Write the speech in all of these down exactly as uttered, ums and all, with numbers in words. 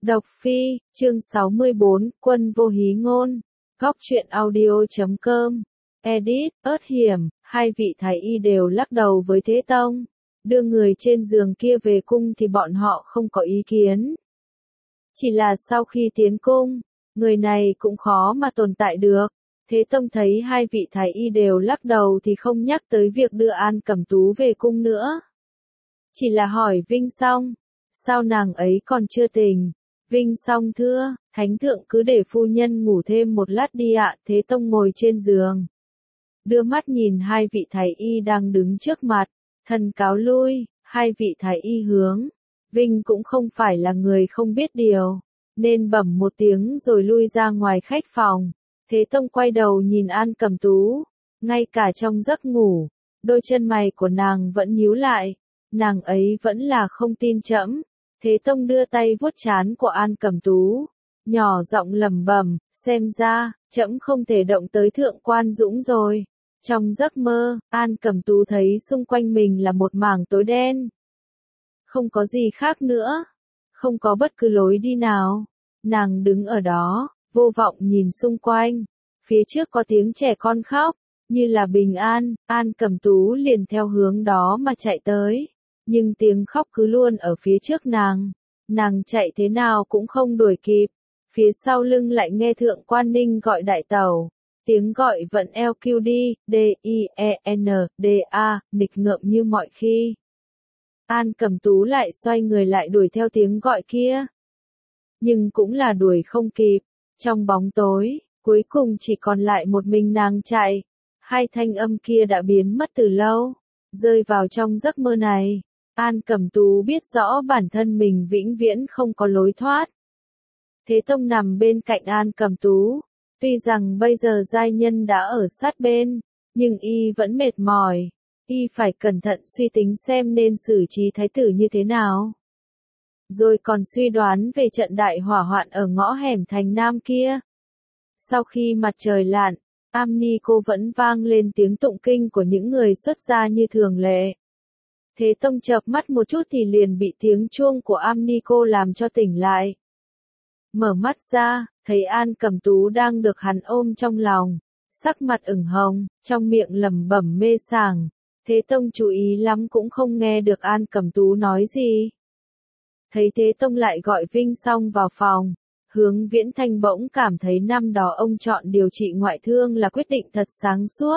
Độc Phi, chương sáu mươi bốn, Quân vô hí ngôn. Góc truyện audio chấm com. Edit, ớt hiểm, hai vị thái y đều lắc đầu với Thế Tông. Đưa người trên giường kia về cung thì bọn họ không có ý kiến. Chỉ là sau khi tiến cung, người này cũng khó mà tồn tại được. Thế Tông thấy hai vị thái y đều lắc đầu thì không nhắc tới việc đưa An Cẩm Tú về cung nữa. Chỉ là hỏi Vinh Song, sao nàng ấy còn chưa tỉnh? Vinh Song thưa, thánh thượng cứ để phu nhân ngủ thêm một lát đi ạ. Thế Tông ngồi trên giường, đưa mắt nhìn hai vị thái y đang đứng trước mặt, thần cáo lui. Hai vị thái y hướng, Vinh cũng không phải là người không biết điều, nên bẩm một tiếng rồi lui ra ngoài khách phòng. Thế Tông quay đầu nhìn An Cẩm Tú, ngay cả trong giấc ngủ, đôi chân mày của nàng vẫn nhíu lại, nàng ấy vẫn là không tin trẫm. Thế Tông đưa tay vuốt trán của An Cẩm Tú, nhỏ giọng lẩm bẩm, xem ra, trẫm không thể động tới thượng quan Dũng rồi. Trong giấc mơ, An Cẩm Tú thấy xung quanh mình là một mảng tối đen. Không có gì khác nữa, không có bất cứ lối đi nào. Nàng đứng ở đó, vô vọng nhìn xung quanh. Phía trước có tiếng trẻ con khóc, như là bình an. An Cẩm Tú liền theo hướng đó mà chạy tới. Nhưng tiếng khóc cứ luôn ở phía trước nàng. Nàng chạy thế nào cũng không đuổi kịp. Phía sau lưng lại nghe Thượng quan Ninh gọi đại tẩu. Tiếng gọi vẫn eo kiu đi, D I E N D A, nghịch ngợm như mọi khi. An Cẩm Tú lại xoay người lại đuổi theo tiếng gọi kia. Nhưng cũng là đuổi không kịp. Trong bóng tối, cuối cùng chỉ còn lại một mình nàng chạy. Hai thanh âm kia đã biến mất từ lâu. Rơi vào trong giấc mơ này, An Cẩm Tú biết rõ bản thân mình vĩnh viễn không có lối thoát. Thế Tông nằm bên cạnh An Cẩm Tú. Tuy rằng bây giờ giai nhân đã ở sát bên, nhưng y vẫn mệt mỏi. Y phải cẩn thận suy tính xem nên xử trí thái tử như thế nào. Rồi còn suy đoán về trận đại hỏa hoạn ở ngõ hẻm thành Nam kia. Sau khi mặt trời lặn, Am Ni Cô vẫn vang lên tiếng tụng kinh của những người xuất gia như thường lệ. Thế Tông chợp mắt một chút thì liền bị tiếng chuông của Am Ni Cô làm cho tỉnh lại. Mở mắt ra, thấy An Cẩm Tú đang được hắn ôm trong lòng, sắc mặt ửng hồng, trong miệng lẩm bẩm mê sảng. Thế Tông chú ý lắm cũng không nghe được An Cẩm Tú nói gì. Thấy Thế Tông lại gọi Vinh Song vào phòng, Hướng Viễn Thanh bỗng cảm thấy năm đó ông chọn điều trị ngoại thương là quyết định thật sáng suốt.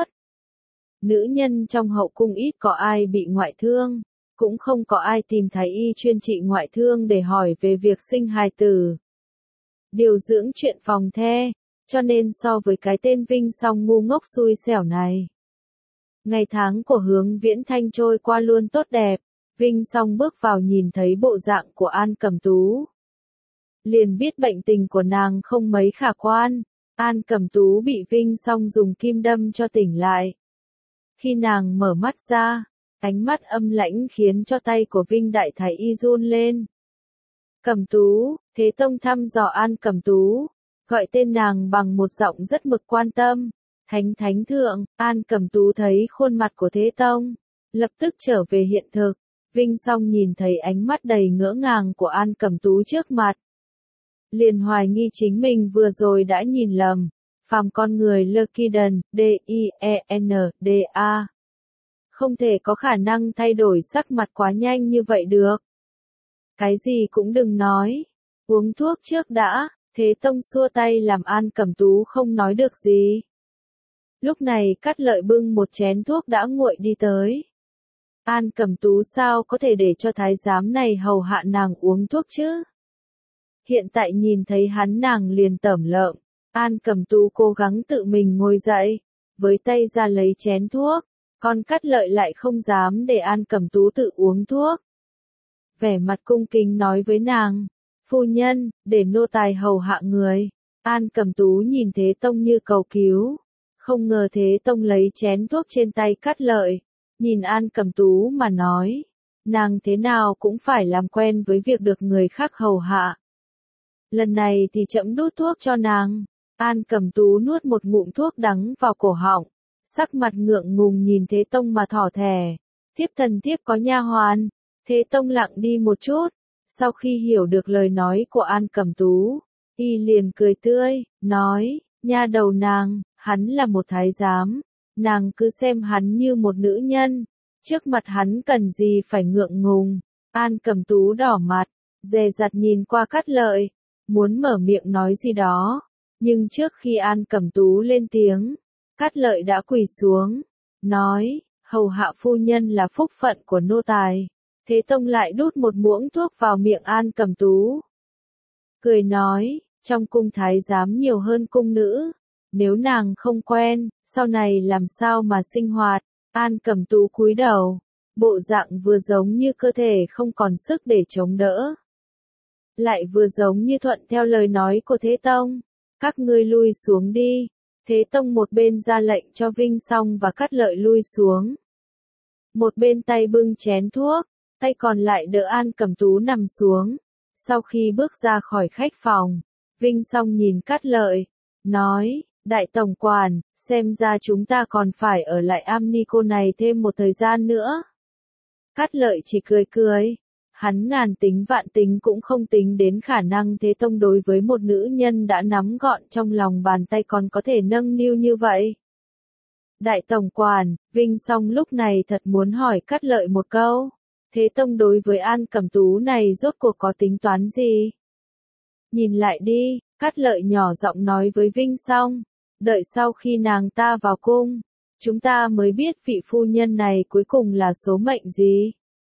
Nữ nhân trong hậu cung ít có ai bị ngoại thương, cũng không có ai tìm thái y chuyên trị ngoại thương để hỏi về việc sinh hài tử. Điều dưỡng chuyện phòng the, cho nên so với cái tên Vinh Song ngu ngốc xui xẻo này. Ngày tháng của Hướng Viễn Thanh trôi qua luôn tốt đẹp. Vinh Song bước vào nhìn thấy bộ dạng của An Cẩm Tú, liền biết bệnh tình của nàng không mấy khả quan. An Cẩm Tú bị Vinh Song dùng kim đâm cho tỉnh lại. Khi nàng mở mắt ra, ánh mắt âm lãnh khiến cho tay của Vinh Đại Thái Y run lên. Cẩm Tú, Thế Tông thăm dò An Cẩm Tú, gọi tên nàng bằng một giọng rất mực quan tâm. Thánh Thánh Thượng. An Cẩm Tú thấy khuôn mặt của Thế Tông, lập tức trở về hiện thực. Vinh Song nhìn thấy ánh mắt đầy ngỡ ngàng của An Cẩm Tú trước mặt, liền hoài nghi chính mình vừa rồi đã nhìn lầm. Phàm con người Lucky Đần, D I E N D A, không thể có khả năng thay đổi sắc mặt quá nhanh như vậy được. Cái gì cũng đừng nói, uống thuốc trước đã. Thế Tông xua tay làm An Cẩm Tú không nói được gì. Lúc này Cát Lợi bưng một chén thuốc đã nguội đi tới. An Cẩm Tú sao có thể để cho thái giám này hầu hạ nàng uống thuốc chứ? Hiện tại nhìn thấy hắn nàng liền tởm lợm. An Cẩm Tú cố gắng tự mình ngồi dậy, với tay ra lấy chén thuốc. Còn Cát Lợi lại không dám để An Cẩm Tú tự uống thuốc. Vẻ mặt cung kính nói với nàng, phu nhân, để nô tài hầu hạ người. An Cẩm Tú nhìn Thế Tông như cầu cứu. Không ngờ Thế Tông lấy chén thuốc trên tay Cát Lợi, nhìn An Cẩm Tú mà nói, nàng thế nào cũng phải làm quen với việc được người khác hầu hạ. Lần này thì trẫm đút thuốc cho nàng. An Cẩm Tú nuốt một ngụm thuốc đắng vào cổ họng, sắc mặt ngượng ngùng nhìn Thế Tông mà thỏ thẻ. Thiếp thần thiếp có nha hoàn. Thế Tông lặng đi một chút, Sau khi hiểu được lời nói của An Cẩm Tú, y liền cười tươi, nói, nha đầu nàng, hắn là một thái giám, nàng cứ xem hắn như một nữ nhân, trước mặt hắn cần gì phải ngượng ngùng. An Cẩm Tú đỏ mặt, dè dặt nhìn qua Cát Lợi, muốn mở miệng nói gì đó, nhưng trước khi An Cẩm Tú lên tiếng, Cát Lợi đã quỳ xuống, nói, hầu hạ phu nhân là phúc phận của nô tài. Thế Tông lại đút một muỗng thuốc vào miệng An Cẩm Tú. Cười nói, trong cung thái giám nhiều hơn cung nữ, nếu nàng không quen, sau này làm sao mà sinh hoạt. An Cẩm Tú cúi đầu, bộ dạng vừa giống như cơ thể không còn sức để chống đỡ, lại vừa giống như thuận theo lời nói của Thế Tông. Các ngươi lui xuống đi. Thế Tông một bên ra lệnh cho Vinh Song và Cát Lợi lui xuống, một bên tay bưng chén thuốc, tay còn lại đỡ An Cẩm Tú nằm xuống. Sau khi bước ra khỏi khách phòng, Vinh Song nhìn Cát Lợi, nói, đại tổng quản, xem ra chúng ta còn phải ở lại am ni cô này thêm một thời gian nữa. Cát Lợi chỉ cười cười, hắn ngàn tính vạn tính cũng không tính đến khả năng Thế Tông đối với một nữ nhân đã nắm gọn trong lòng bàn tay còn có thể nâng niu như vậy. Đại tổng quản, Vinh Song lúc này thật muốn hỏi Cát Lợi một câu. Thế Tông đối với An Cẩm Tú này rốt cuộc có tính toán gì? Nhìn lại đi, Cát Lợi nhỏ giọng nói với Vinh Song, đợi sau khi nàng ta vào cung, chúng ta mới biết vị phu nhân này cuối cùng là số mệnh gì.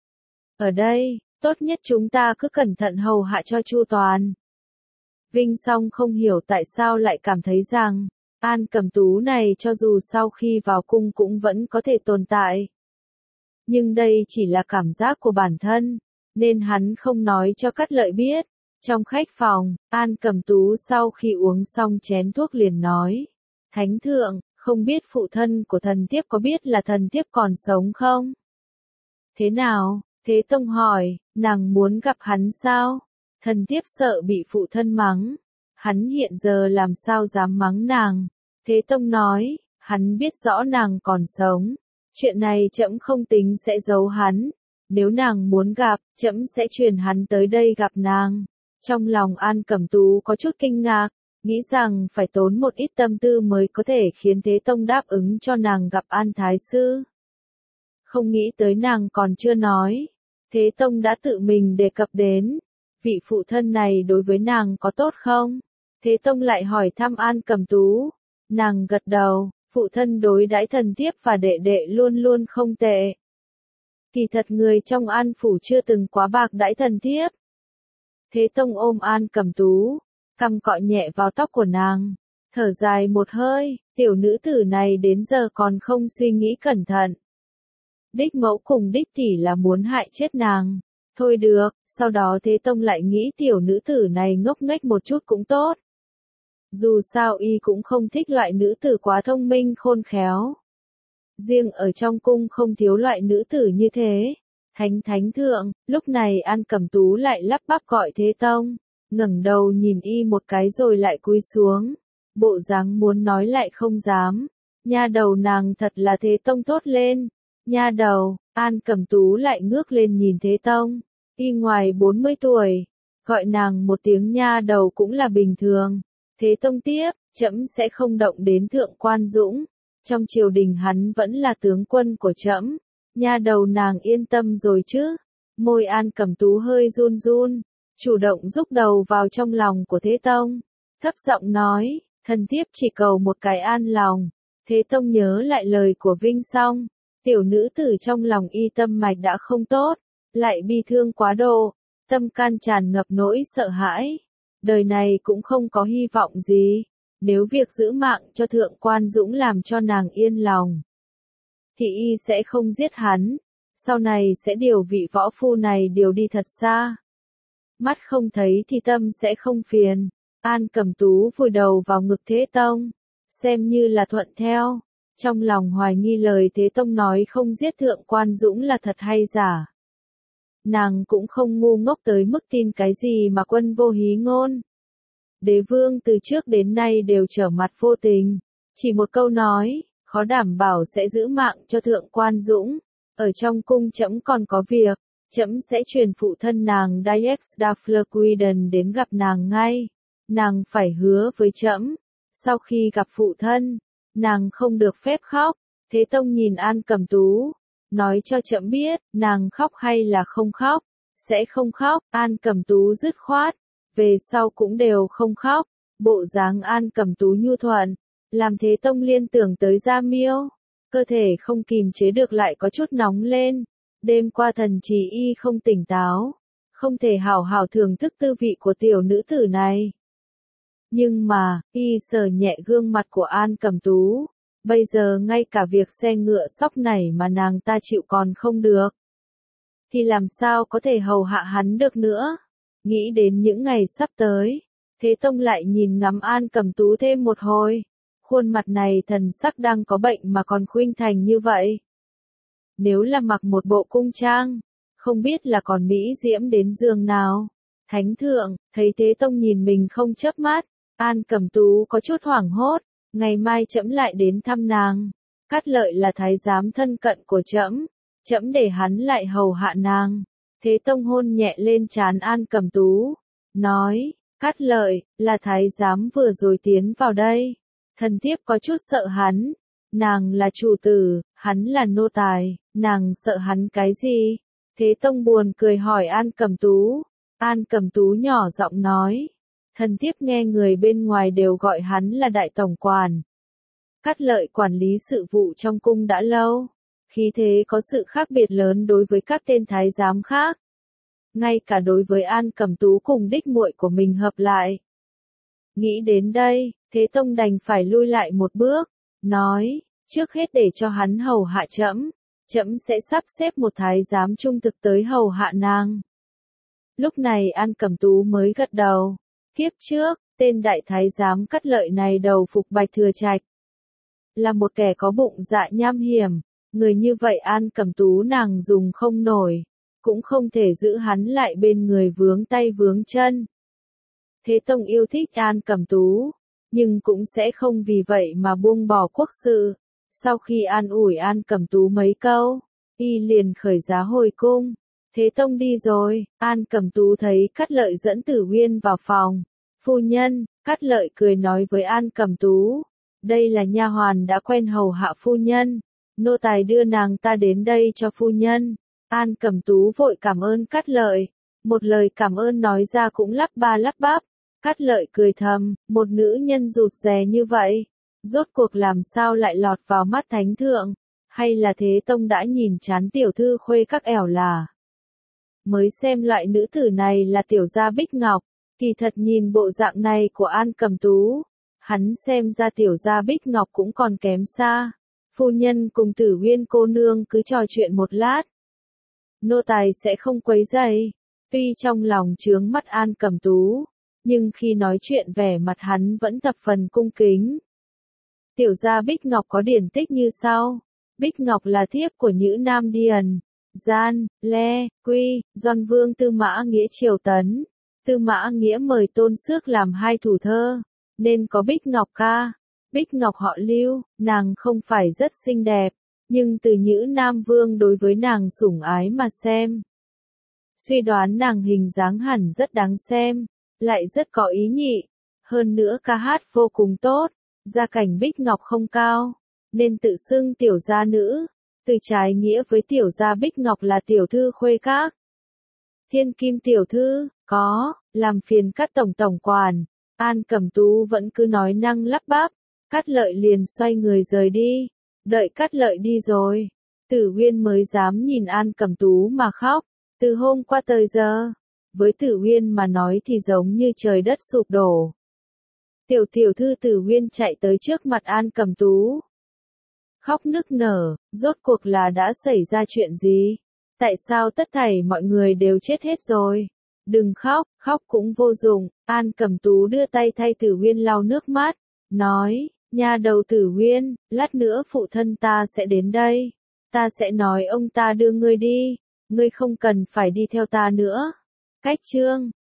Ở đây, tốt nhất chúng ta cứ cẩn thận hầu hạ cho chu toàn. Vinh Song không hiểu tại sao lại cảm thấy rằng, An Cẩm Tú này cho dù sau khi vào cung cũng vẫn có thể tồn tại. Nhưng đây chỉ là cảm giác của bản thân, nên hắn không nói cho Cát Lợi biết. Trong khách phòng, An Cẩm Tú sau khi uống xong chén thuốc liền nói, Thánh thượng, không biết phụ thân của thần thiếp có biết là thần thiếp còn sống không? Thế nào? Thế Tông hỏi, nàng muốn gặp hắn sao? Thần thiếp sợ bị phụ thân mắng. Hắn hiện giờ làm sao dám mắng nàng? Thế Tông nói, hắn biết rõ nàng còn sống. Chuyện này trẫm không tính sẽ giấu hắn. Nếu nàng muốn gặp, trẫm sẽ truyền hắn tới đây gặp nàng. Trong lòng An Cẩm Tú có chút kinh ngạc, nghĩ rằng phải tốn một ít tâm tư mới có thể khiến Thế Tông đáp ứng cho nàng gặp An Thái Sư. Không nghĩ tới nàng còn chưa nói. Thế Tông đã tự mình đề cập đến. Vị phụ thân này đối với nàng có tốt không? Thế Tông lại hỏi thăm An Cẩm Tú. Nàng gật đầu, phụ thân đối đãi thần thiếp và đệ đệ luôn luôn không tệ. Kỳ thật người trong An phủ chưa từng quá bạc đãi thần thiếp. Thế Tông ôm An Cẩm Tú, cằm cọ nhẹ vào tóc của nàng, thở dài một hơi, tiểu nữ tử này đến giờ còn không suy nghĩ cẩn thận. Đích mẫu cùng đích tỷ là muốn hại chết nàng. Thôi được, sau đó Thế Tông lại nghĩ tiểu nữ tử này ngốc nghếch một chút cũng tốt. Dù sao y cũng không thích loại nữ tử quá thông minh khôn khéo. Riêng ở trong cung không thiếu loại nữ tử như thế. Thánh thánh thượng, lúc này An Cẩm Tú lại lắp bắp gọi Thế Tông, ngẩng đầu nhìn y một cái rồi lại cúi xuống, bộ dáng muốn nói lại không dám. Nha đầu nàng thật là Thế Tông thốt lên. Nha đầu, An Cẩm Tú lại ngước lên nhìn Thế Tông, y ngoài bốn mươi tuổi, gọi nàng một tiếng nha đầu cũng là bình thường. Thế Tông tiếp, trẫm sẽ không động đến Thượng Quan Dũng, trong triều đình hắn vẫn là tướng quân của trẫm. Nha đầu nàng yên tâm rồi chứ? Môi An Cẩm Tú hơi run run, chủ động rúc đầu vào trong lòng của Thế Tông, thấp giọng nói, thần thiếp chỉ cầu một cái an lòng. Thế Tông nhớ lại lời của Vinh Song, tiểu nữ tử trong lòng y tâm mạch đã không tốt, lại bi thương quá độ, tâm can tràn ngập nỗi sợ hãi. Đời này cũng không có hy vọng gì, nếu việc giữ mạng cho Thượng Quan Dũng làm cho nàng yên lòng, thì y sẽ không giết hắn, sau này sẽ điều vị võ phu này điều đi thật xa. Mắt không thấy thì tâm sẽ không phiền. An Cẩm Tú vùi đầu vào ngực Thế Tông, xem như là thuận theo, trong lòng hoài nghi lời Thế Tông nói không giết Thượng Quan Dũng là thật hay giả. Nàng cũng không ngu ngốc tới mức tin cái gì mà Quân Vô Hí ngôn. Đế vương từ trước đến nay đều trở mặt vô tình, chỉ một câu nói, khó đảm bảo sẽ giữ mạng cho Thượng Quan Dũng. Ở trong cung trẫm còn có việc, trẫm sẽ truyền phụ thân nàng Dijkstra Flurquiden đến gặp nàng ngay. Nàng phải hứa với trẫm, sau khi gặp phụ thân, nàng không được phép khóc. Thế Tông nhìn An Cẩm Tú, nói cho trẫm biết, nàng khóc hay là không khóc. Sẽ không khóc. An Cẩm Tú dứt khoát, về sau cũng đều không khóc. Bộ dáng An Cẩm Tú nhu thuận, làm Thế Tông liên tưởng tới Gia Miêu, cơ thể không kìm chế được lại có chút nóng lên. Đêm qua thần trí y không tỉnh táo, không thể hào hào thưởng thức tư vị của tiểu nữ tử này. Nhưng mà, y sờ nhẹ gương mặt của An Cẩm Tú, bây giờ ngay cả việc xe ngựa sóc này mà nàng ta chịu còn không được, thì làm sao có thể hầu hạ hắn được nữa. Nghĩ đến những ngày sắp tới, Thế Tông lại nhìn ngắm An Cẩm Tú thêm một hồi. Khuôn mặt này thần sắc đang có bệnh mà còn khuynh thành như vậy. Nếu là mặc một bộ cung trang, không biết là còn mỹ diễm đến giường nào. Thánh thượng, thấy Thế Tông nhìn mình không chớp mắt, An Cẩm Tú có chút hoảng hốt, ngày mai trẫm lại đến thăm nàng. Cát Lợi là thái giám thân cận của trẫm, trẫm để hắn lại hầu hạ nàng. Thế Tông hôn nhẹ lên trán An Cẩm Tú, nói, Cát Lợi, là thái giám vừa rồi tiến vào đây. Thần thiếp có chút sợ hắn, nàng là chủ tử, hắn là nô tài, nàng sợ hắn cái gì? Thế Tông buồn cười hỏi An Cẩm Tú. An Cẩm Tú nhỏ giọng nói, thần thiếp nghe người bên ngoài đều gọi hắn là đại tổng quản. Cát Lợi quản lý sự vụ trong cung đã lâu, khí thế có sự khác biệt lớn đối với các tên thái giám khác. Ngay cả đối với An Cẩm Tú cùng đích muội của mình hợp lại. Nghĩ đến đây, Thế Tông đành phải lui lại một bước, nói, trước hết để cho hắn hầu hạ trẫm, trẫm sẽ sắp xếp một thái giám trung thực tới hầu hạ nàng. Lúc này An Cẩm Tú mới gật đầu. Kiếp trước, tên đại thái giám Cát Lợi này đầu phục Bạch Thừa Trạch, là một kẻ có bụng dạ nham hiểm, người như vậy An Cẩm Tú nàng dùng không nổi, cũng không thể giữ hắn lại bên người vướng tay vướng chân. Thế Tông yêu thích An Cẩm Tú, nhưng cũng sẽ không vì vậy mà buông bỏ quốc sự. Sau khi an ủi An Cẩm Tú mấy câu, y liền khởi giá hồi cung. Thế Tông đi rồi, An Cẩm Tú thấy Cát Lợi dẫn Tử Uyên vào phòng. Phu nhân, Cát Lợi cười nói với An Cẩm Tú, đây là nha hoàn đã quen hầu hạ phu nhân, nô tài đưa nàng ta đến đây cho phu nhân. An Cẩm Tú vội cảm ơn Cát Lợi, một lời cảm ơn nói ra cũng lắp ba lắp bắp. Cát Lợi cười thầm, một nữ nhân rụt rè như vậy, rốt cuộc làm sao lại lọt vào mắt thánh thượng, hay là Thế Tông đã nhìn chán tiểu thư khuê các ẻo là. Mới xem loại nữ tử này là tiểu gia Bích Ngọc, kỳ thật nhìn bộ dạng này của An Cẩm Tú, hắn xem ra tiểu gia Bích Ngọc cũng còn kém xa. Phu nhân cùng Tử Uyên cô nương cứ trò chuyện một lát. Nô tài sẽ không quấy rầy. Tuy trong lòng chướng mắt An Cẩm Tú, nhưng khi nói chuyện vẻ mặt hắn vẫn thập phần cung kính. Tiểu gia Bích Ngọc có điển tích như sau. Bích Ngọc là thiếp của Nhữ Nam Điền, Gian, Le, Quy, Don Vương Tư Mã Nghĩa triều tấn. Tư Mã Nghĩa mời Tôn Xước làm hai thủ thơ, nên có Bích Ngọc ca. Bích Ngọc họ Lưu, nàng không phải rất xinh đẹp, nhưng từ Nhữ Nam Vương đối với nàng sủng ái mà xem, suy đoán nàng hình dáng hẳn rất đáng xem, lại rất có ý nhị, hơn nữa ca hát vô cùng tốt. Gia cảnh Bích Ngọc không cao, nên tự xưng tiểu gia nữ, từ trái nghĩa với tiểu gia Bích Ngọc là tiểu thư khuê các. Thiên Kim tiểu thư, có, làm phiền Cát tổng tổng quản. An Cẩm Tú vẫn cứ nói năng lắp bắp. Cát Lợi liền xoay người rời đi. Đợi Cát Lợi đi rồi, Tử Uyên mới dám nhìn An Cẩm Tú mà khóc. Từ hôm qua tới giờ, với Tử Uyên mà nói thì giống như trời đất sụp đổ. Tiểu tiểu thư Tử Uyên chạy tới trước mặt An Cẩm Tú, khóc nức nở, rốt cuộc là đã xảy ra chuyện gì? Tại sao tất thảy mọi người đều chết hết rồi? Đừng khóc, khóc cũng vô dụng. An Cẩm Tú đưa tay thay Tử Uyên lau nước mắt, nói, nha đầu Tử Uyên, lát nữa phụ thân ta sẽ đến đây. Ta sẽ nói ông ta đưa ngươi đi, ngươi không cần phải đi theo ta nữa. Cách chương